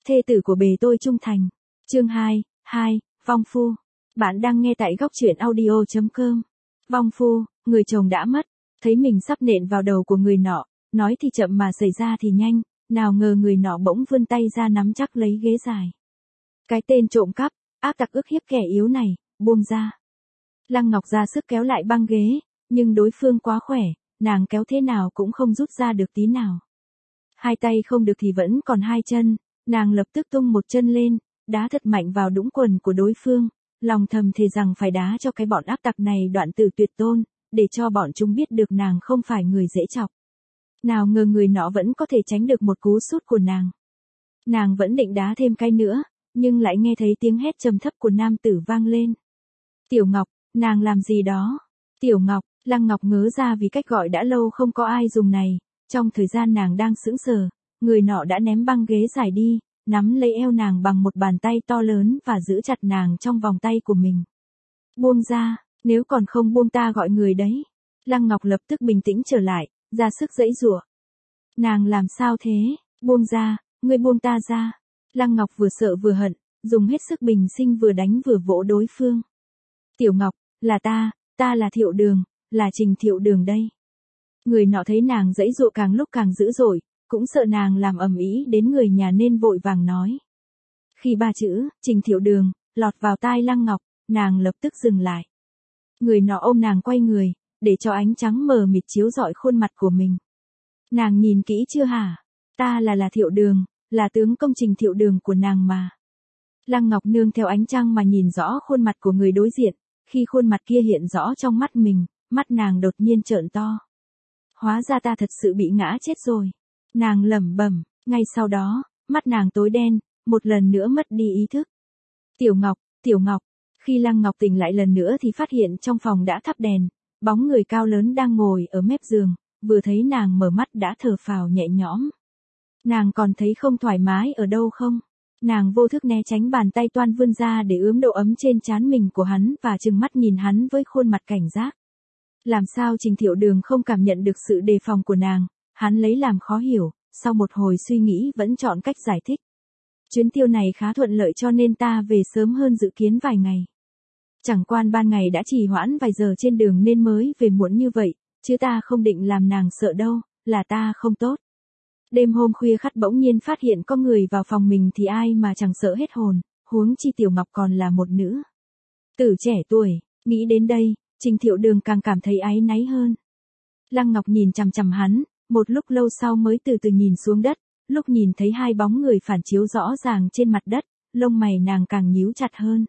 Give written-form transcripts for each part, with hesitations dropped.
thê tử của bề tôi trung thành. Chương 2, vong phu. Bạn đang nghe tại góc truyện audio.com. Vong phu, người chồng đã mất, thấy mình sắp nện vào đầu của người nọ, nói thì chậm mà xảy ra thì nhanh, nào ngờ người nọ bỗng vươn tay ra nắm chắc lấy ghế dài. Cái tên trộm cắp, ác tặc ức hiếp kẻ yếu này, buông ra. Lăng Ngọc ra sức kéo lại băng ghế, nhưng đối phương quá khỏe, nàng kéo thế nào cũng không rút ra được tí nào. Hai tay không được thì vẫn còn hai chân, nàng lập tức tung một chân lên, đá thật mạnh vào đũng quần của đối phương, lòng thầm thề rằng phải đá cho cái bọn ác tặc này đoạn tử tuyệt tôn, để cho bọn chúng biết được nàng không phải người dễ chọc. Nào ngờ người nọ vẫn có thể tránh được một cú sút của nàng. Nàng vẫn định đá thêm cái nữa, nhưng lại nghe thấy tiếng hét trầm thấp của nam tử vang lên. Tiểu Ngọc, nàng làm gì đó? Tiểu Ngọc, Lăng Ngọc ngớ ra vì cách gọi đã lâu không có ai dùng này, trong thời gian nàng đang sững sờ, người nọ đã ném băng ghế dài đi, nắm lấy eo nàng bằng một bàn tay to lớn và giữ chặt nàng trong vòng tay của mình. Buông ra, nếu còn không buông ta gọi người đấy. Lăng Ngọc lập tức bình tĩnh trở lại, ra sức giãy giụa. Nàng làm sao thế? Buông ra, ngươi buông ta ra. Lăng Ngọc vừa sợ vừa hận, dùng hết sức bình sinh vừa đánh vừa vỗ đối phương. Tiểu Ngọc, là ta là Thiệu Đường, là Trình Thiệu Đường đây. Người nọ thấy nàng giãy giụa càng lúc càng dữ dội, cũng sợ nàng làm ầm ĩ đến người nhà nên vội vàng nói. Khi ba chữ, Trình Thiệu Đường, lọt vào tai Lăng Ngọc, nàng lập tức dừng lại. Người nọ ôm nàng quay người, để cho ánh trắng mờ mịt chiếu rọi khuôn mặt của mình. Nàng nhìn kỹ chưa hả? Ta là Thiệu Đường, là tướng công Trình Thiệu Đường của nàng mà. Lăng Ngọc nương theo ánh trăng mà nhìn rõ khuôn mặt của người đối diện, khi khuôn mặt kia hiện rõ trong mắt mình, mắt nàng đột nhiên trợn to. Hóa ra ta thật sự bị ngã chết rồi. Nàng lẩm bẩm, ngay sau đó, mắt nàng tối đen, một lần nữa mất đi ý thức. Tiểu Ngọc, khi Lăng Ngọc tỉnh lại lần nữa thì phát hiện trong phòng đã thắp đèn, bóng người cao lớn đang ngồi ở mép giường, vừa thấy nàng mở mắt đã thở phào nhẹ nhõm. Nàng còn thấy không thoải mái ở đâu không? Nàng vô thức né tránh bàn tay toan vươn ra để ướm độ ấm trên trán mình của hắn và trừng mắt nhìn hắn với khuôn mặt cảnh giác. Làm sao Trình Thiệu Đường không cảm nhận được sự đề phòng của nàng, hắn lấy làm khó hiểu, sau một hồi suy nghĩ vẫn chọn cách giải thích. Chuyến tiêu này khá thuận lợi cho nên ta về sớm hơn dự kiến vài ngày. Chẳng quan ban ngày đã trì hoãn vài giờ trên đường nên mới về muộn như vậy, chứ ta không định làm nàng sợ đâu, là ta không tốt. Đêm hôm khuya khắt bỗng nhiên phát hiện có người vào phòng mình thì ai mà chẳng sợ hết hồn, huống chi Tiểu Ngọc còn là một nữ tử trẻ tuổi. Nghĩ đến đây, Trình Thiệu Đường càng cảm thấy áy náy hơn. Lăng Ngọc nhìn chằm chằm hắn, một lúc lâu sau mới từ từ nhìn xuống đất, lúc nhìn thấy hai bóng người phản chiếu rõ ràng trên mặt đất, lông mày nàng càng nhíu chặt hơn.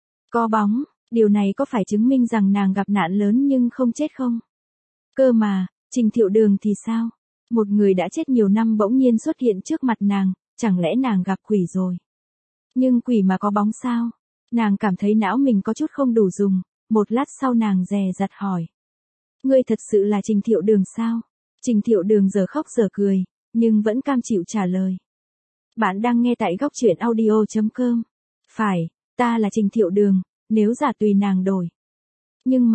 Có bóng, điều này có phải chứng minh rằng nàng gặp nạn lớn nhưng không chết không? Cơ mà, Trình Thiệu Đường thì sao? Một người đã chết nhiều năm bỗng nhiên xuất hiện trước mặt nàng, chẳng lẽ nàng gặp quỷ rồi? Nhưng quỷ mà có bóng sao? Nàng cảm thấy não mình có chút không đủ dùng, một lát sau nàng dè dặt hỏi. Ngươi thật sự là Trình Thiệu Đường sao? Trình Thiệu Đường giờ khóc giờ cười, nhưng vẫn cam chịu trả lời. Bạn đang nghe tại góc truyện audio.com. Phải, ta là Trình Thiệu Đường, nếu giả tùy nàng đổi. Nhưng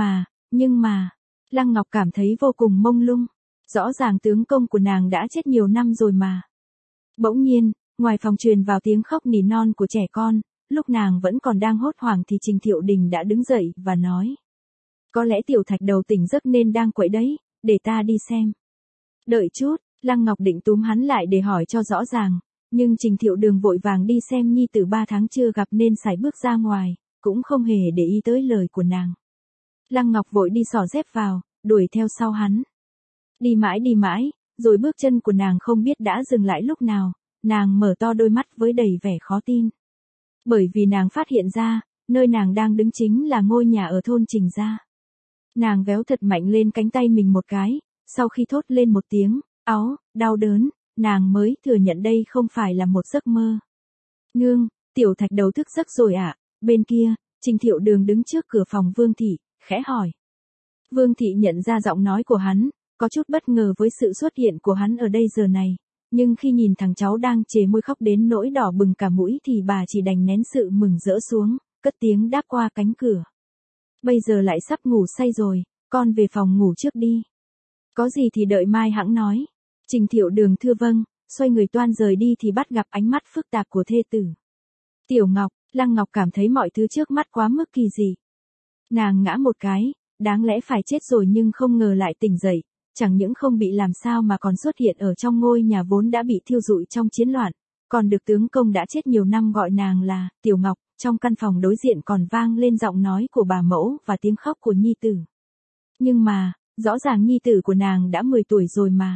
mà, Lăng Ngọc cảm thấy vô cùng mông lung. Rõ ràng tướng công của nàng đã chết nhiều năm rồi mà. Bỗng nhiên, ngoài phòng truyền vào tiếng khóc nỉ non của trẻ con, lúc nàng vẫn còn đang hốt hoảng thì Trình Thiệu Đình đã đứng dậy và nói. Có lẽ Tiểu Thạch Đầu tỉnh giấc nên đang quậy đấy, để ta đi xem. Đợi chút, Lăng Ngọc định túm hắn lại để hỏi cho rõ ràng, nhưng Trình Thiệu Đường vội vàng đi xem nhi tử 3 tháng chưa gặp nên sải bước ra ngoài, cũng không hề để ý tới lời của nàng. Lăng Ngọc vội đi xỏ dép vào, đuổi theo sau hắn. Đi mãi, rồi bước chân của nàng không biết đã dừng lại lúc nào, nàng mở to đôi mắt với đầy vẻ khó tin. Bởi vì nàng phát hiện ra, nơi nàng đang đứng chính là ngôi nhà ở thôn Trình gia. Nàng véo thật mạnh lên cánh tay mình một cái, sau khi thốt lên một tiếng, áu, đau đớn, nàng mới thừa nhận đây không phải là một giấc mơ. Nương, Tiểu Thạch Đầu thức giấc rồi ạ. Bên kia, Trình Thiệu Đường đứng trước cửa phòng Vương Thị, khẽ hỏi. Vương Thị nhận ra giọng nói của hắn, có chút bất ngờ với sự xuất hiện của hắn ở đây giờ này, nhưng khi nhìn thằng cháu đang chề môi khóc đến nỗi đỏ bừng cả mũi thì bà chỉ đành nén sự mừng rỡ xuống, cất tiếng đáp qua cánh cửa. Bây giờ lại sắp ngủ say rồi, con về phòng ngủ trước đi. Có gì thì đợi mai hẵng nói. Trình Thiệu Đường thưa vâng, xoay người toan rời đi thì bắt gặp ánh mắt phức tạp của thê tử. Tiểu Ngọc, Lăng Ngọc cảm thấy mọi thứ trước mắt quá mức kỳ dị. Nàng ngã một cái, đáng lẽ phải chết rồi nhưng không ngờ lại tỉnh dậy, chẳng những không bị làm sao mà còn xuất hiện ở trong ngôi nhà vốn đã bị thiêu rụi trong chiến loạn, còn được tướng công đã chết nhiều năm gọi nàng là Tiểu Ngọc. Trong căn phòng đối diện còn vang lên giọng nói của bà mẫu và tiếng khóc của nhi tử. Nhưng mà, rõ ràng nhi tử của nàng đã 10 tuổi rồi mà.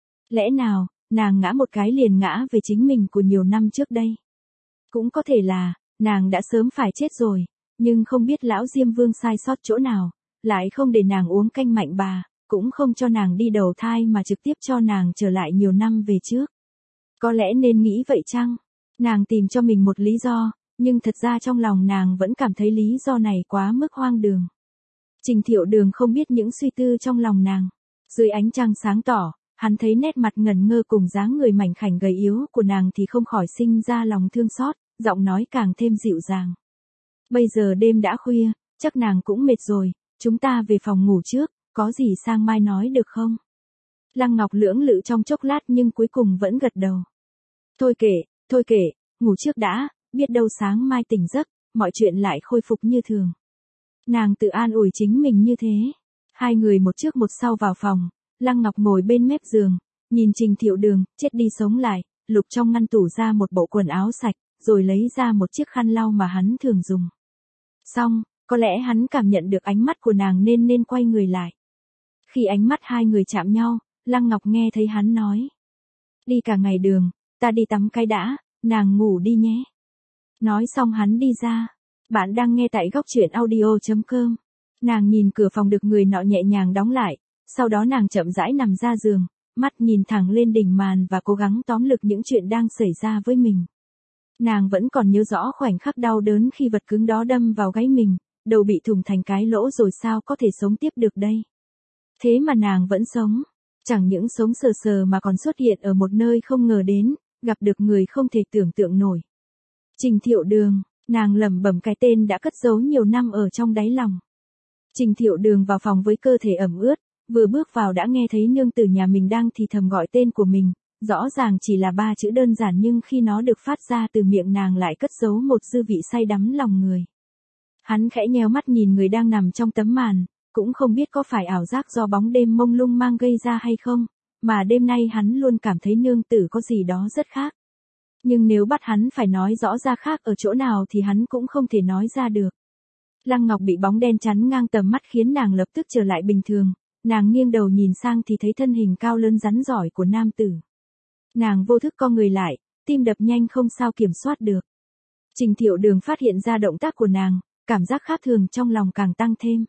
Lẽ nào, nàng ngã một cái liền ngã về chính mình của nhiều năm trước đây? Cũng có thể là, nàng đã sớm phải chết rồi, nhưng không biết lão Diêm Vương sai sót chỗ nào, lại không để nàng uống canh mạnh bà, cũng không cho nàng đi đầu thai mà trực tiếp cho nàng trở lại nhiều năm về trước. Có lẽ nên nghĩ vậy chăng? Nàng tìm cho mình một lý do, nhưng thật ra trong lòng nàng vẫn cảm thấy lý do này quá mức hoang đường. Trình Thiệu Đường không biết những suy tư trong lòng nàng. Dưới ánh trăng sáng tỏ, hắn thấy nét mặt ngẩn ngơ cùng dáng người mảnh khảnh gầy yếu của nàng thì không khỏi sinh ra lòng thương xót, giọng nói càng thêm dịu dàng. Bây giờ đêm đã khuya, chắc nàng cũng mệt rồi, chúng ta về phòng ngủ trước, có gì sang mai nói được không? Lăng Ngọc lưỡng lự trong chốc lát nhưng cuối cùng vẫn gật đầu. Thôi kệ, ngủ trước đã, biết đâu sáng mai tỉnh giấc, mọi chuyện lại khôi phục như thường. Nàng tự an ủi chính mình như thế. Hai người một trước một sau vào phòng, Lăng Ngọc ngồi bên mép giường, nhìn Trình Thiệu Đường, chết đi sống lại, lục trong ngăn tủ ra một bộ quần áo sạch, rồi lấy ra một chiếc khăn lau mà hắn thường dùng. Xong, có lẽ hắn cảm nhận được ánh mắt của nàng nên quay người lại. Khi ánh mắt hai người chạm nhau, Lăng Ngọc nghe thấy hắn nói. Đi cả ngày đường, ta đi tắm cái đã, nàng ngủ đi nhé. Nói xong hắn đi ra. Bạn đang nghe tại góc truyện audio.com. Nàng nhìn cửa phòng được người nọ nhẹ nhàng đóng lại, sau đó nàng chậm rãi nằm ra giường, mắt nhìn thẳng lên đỉnh màn và cố gắng tóm lực những chuyện đang xảy ra với mình. Nàng vẫn còn nhớ rõ khoảnh khắc đau đớn khi vật cứng đó đâm vào gáy mình, đầu bị thủng thành cái lỗ rồi sao có thể sống tiếp được đây. Thế mà nàng vẫn sống, chẳng những sống sờ sờ mà còn xuất hiện ở một nơi không ngờ đến, gặp được người không thể tưởng tượng nổi. Trình Thiệu Đường, nàng lẩm bẩm cái tên đã cất giấu nhiều năm ở trong đáy lòng. Trình Thiệu Đường vào phòng với cơ thể ẩm ướt, vừa bước vào đã nghe thấy nương tử nhà mình đang thì thầm gọi tên của mình, rõ ràng chỉ là 3 chữ đơn giản nhưng khi nó được phát ra từ miệng nàng lại cất giấu một dư vị say đắm lòng người. Hắn khẽ nheo mắt nhìn người đang nằm trong tấm màn, cũng không biết có phải ảo giác do bóng đêm mông lung mang gây ra hay không, mà đêm nay hắn luôn cảm thấy nương tử có gì đó rất khác. Nhưng nếu bắt hắn phải nói rõ ra khác ở chỗ nào thì hắn cũng không thể nói ra được. Lăng Ngọc bị bóng đen chắn ngang tầm mắt khiến nàng lập tức trở lại bình thường, nàng nghiêng đầu nhìn sang thì thấy thân hình cao lớn rắn giỏi của nam tử. Nàng vô thức co người lại, tim đập nhanh không sao kiểm soát được. Trình Thiệu Đường phát hiện ra động tác của nàng, cảm giác khác thường trong lòng càng tăng thêm.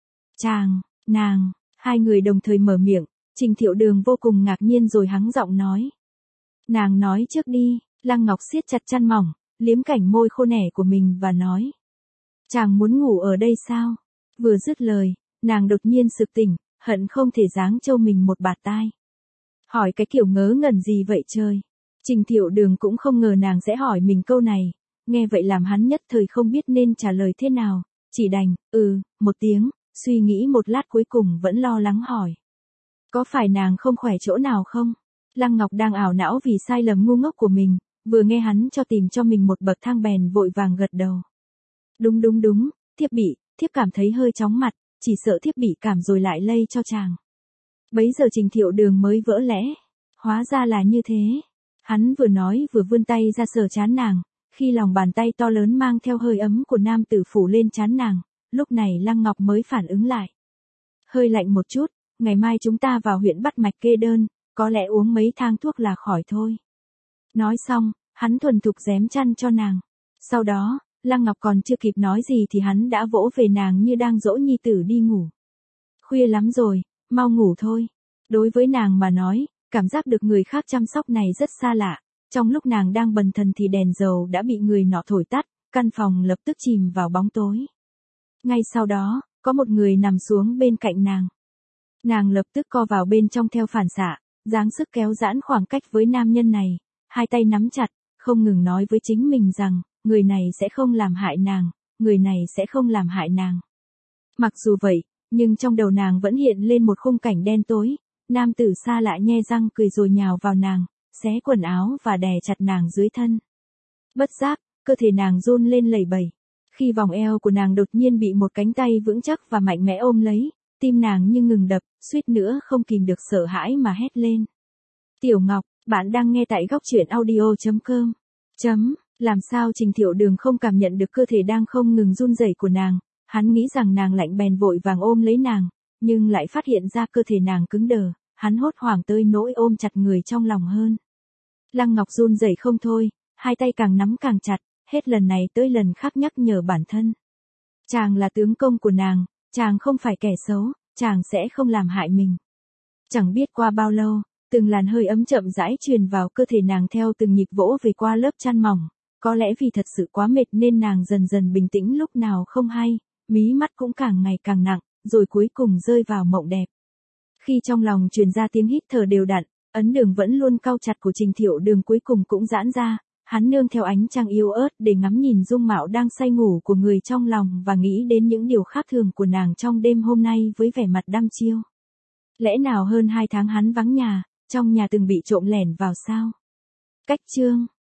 Nàng, hai người đồng thời mở miệng, Trình Thiệu Đường vô cùng ngạc nhiên rồi hắng giọng nói. Nàng nói trước đi. Lăng Ngọc siết chặt chăn mỏng, liếm cảnh môi khô nẻ của mình và nói. Chàng muốn ngủ ở đây sao? Vừa dứt lời, nàng đột nhiên sực tỉnh, hận không thể giáng cho mình một bạt tai. Hỏi cái kiểu ngớ ngẩn gì vậy trời? Trình Thiệu Đường cũng không ngờ nàng sẽ hỏi mình câu này, nghe vậy làm hắn nhất thời không biết nên trả lời thế nào, chỉ đành, một tiếng, suy nghĩ một lát cuối cùng vẫn lo lắng hỏi. Có phải nàng không khỏe chỗ nào không? Lăng Ngọc đang ảo não vì sai lầm ngu ngốc của mình. Vừa nghe hắn cho tìm cho mình một bậc thang bèn vội vàng gật đầu. Đúng, thiếp cảm thấy hơi chóng mặt, chỉ sợ thiếp bị cảm rồi lại lây cho chàng. Bấy giờ Trình Thiệu Đường mới vỡ lẽ. Hóa ra là như thế. Hắn vừa nói vừa vươn tay ra sờ trán nàng, khi lòng bàn tay to lớn mang theo hơi ấm của nam tử phủ lên trán nàng, lúc này Lăng Ngọc mới phản ứng lại. Hơi lạnh một chút, ngày mai chúng ta vào huyện bắt mạch kê đơn, có lẽ uống mấy thang thuốc là khỏi thôi. Nói xong, hắn thuần thục rém chăn cho nàng. Sau đó, Lăng Ngọc còn chưa kịp nói gì thì hắn đã vỗ về nàng như đang dỗ nhi tử đi ngủ. Khuya lắm rồi, mau ngủ thôi. Đối với nàng mà nói, cảm giác được người khác chăm sóc này rất xa lạ. Trong lúc nàng đang bần thần thì đèn dầu đã bị người nọ thổi tắt, căn phòng lập tức chìm vào bóng tối. Ngay sau đó, có một người nằm xuống bên cạnh nàng. Nàng lập tức co vào bên trong theo phản xạ, dáng sức kéo giãn khoảng cách với nam nhân này. Hai tay nắm chặt, không ngừng nói với chính mình rằng, người này sẽ không làm hại nàng, người này sẽ không làm hại nàng. Mặc dù vậy, nhưng trong đầu nàng vẫn hiện lên một khung cảnh đen tối, nam tử xa lạ nhe răng cười rồi nhào vào nàng, xé quần áo và đè chặt nàng dưới thân. Bất giác, cơ thể nàng run lên lẩy bẩy. Khi vòng eo của nàng đột nhiên bị một cánh tay vững chắc và mạnh mẽ ôm lấy, tim nàng như ngừng đập, suýt nữa không kìm được sợ hãi mà hét lên. Tiểu Ngọc, bạn đang nghe tại góc truyện audio.com. Làm sao Trình Thiệu Đường không cảm nhận được cơ thể đang không ngừng run rẩy của nàng, hắn nghĩ rằng nàng lạnh bèn vội vàng ôm lấy nàng, nhưng lại phát hiện ra cơ thể nàng cứng đờ, hắn hốt hoảng tới nỗi ôm chặt người trong lòng hơn. Lăng Ngọc run rẩy không thôi, hai tay càng nắm càng chặt, hết lần này tới lần khác nhắc nhở bản thân. Chàng là tướng công của nàng, chàng không phải kẻ xấu, chàng sẽ không làm hại mình. Chẳng biết qua bao lâu, từng làn hơi ấm chậm rãi truyền vào cơ thể nàng theo từng nhịp vỗ về qua lớp chăn mỏng, có lẽ vì thật sự quá mệt nên nàng dần dần bình tĩnh lúc nào không hay, mí mắt cũng càng ngày càng nặng, rồi cuối cùng rơi vào mộng đẹp. Khi trong lòng truyền ra tiếng hít thở đều đặn, ấn đường vẫn luôn cau chặt của Trình Thiệu Đường cuối cùng cũng giãn ra, hắn nương theo ánh trăng yếu ớt để ngắm nhìn dung mạo đang say ngủ của người trong lòng và nghĩ đến những điều khác thường của nàng trong đêm hôm nay với vẻ mặt đăm chiêu. Lẽ nào hơn 2 tháng hắn vắng nhà, trong nhà từng bị trộm lẻn vào sao? Cách chương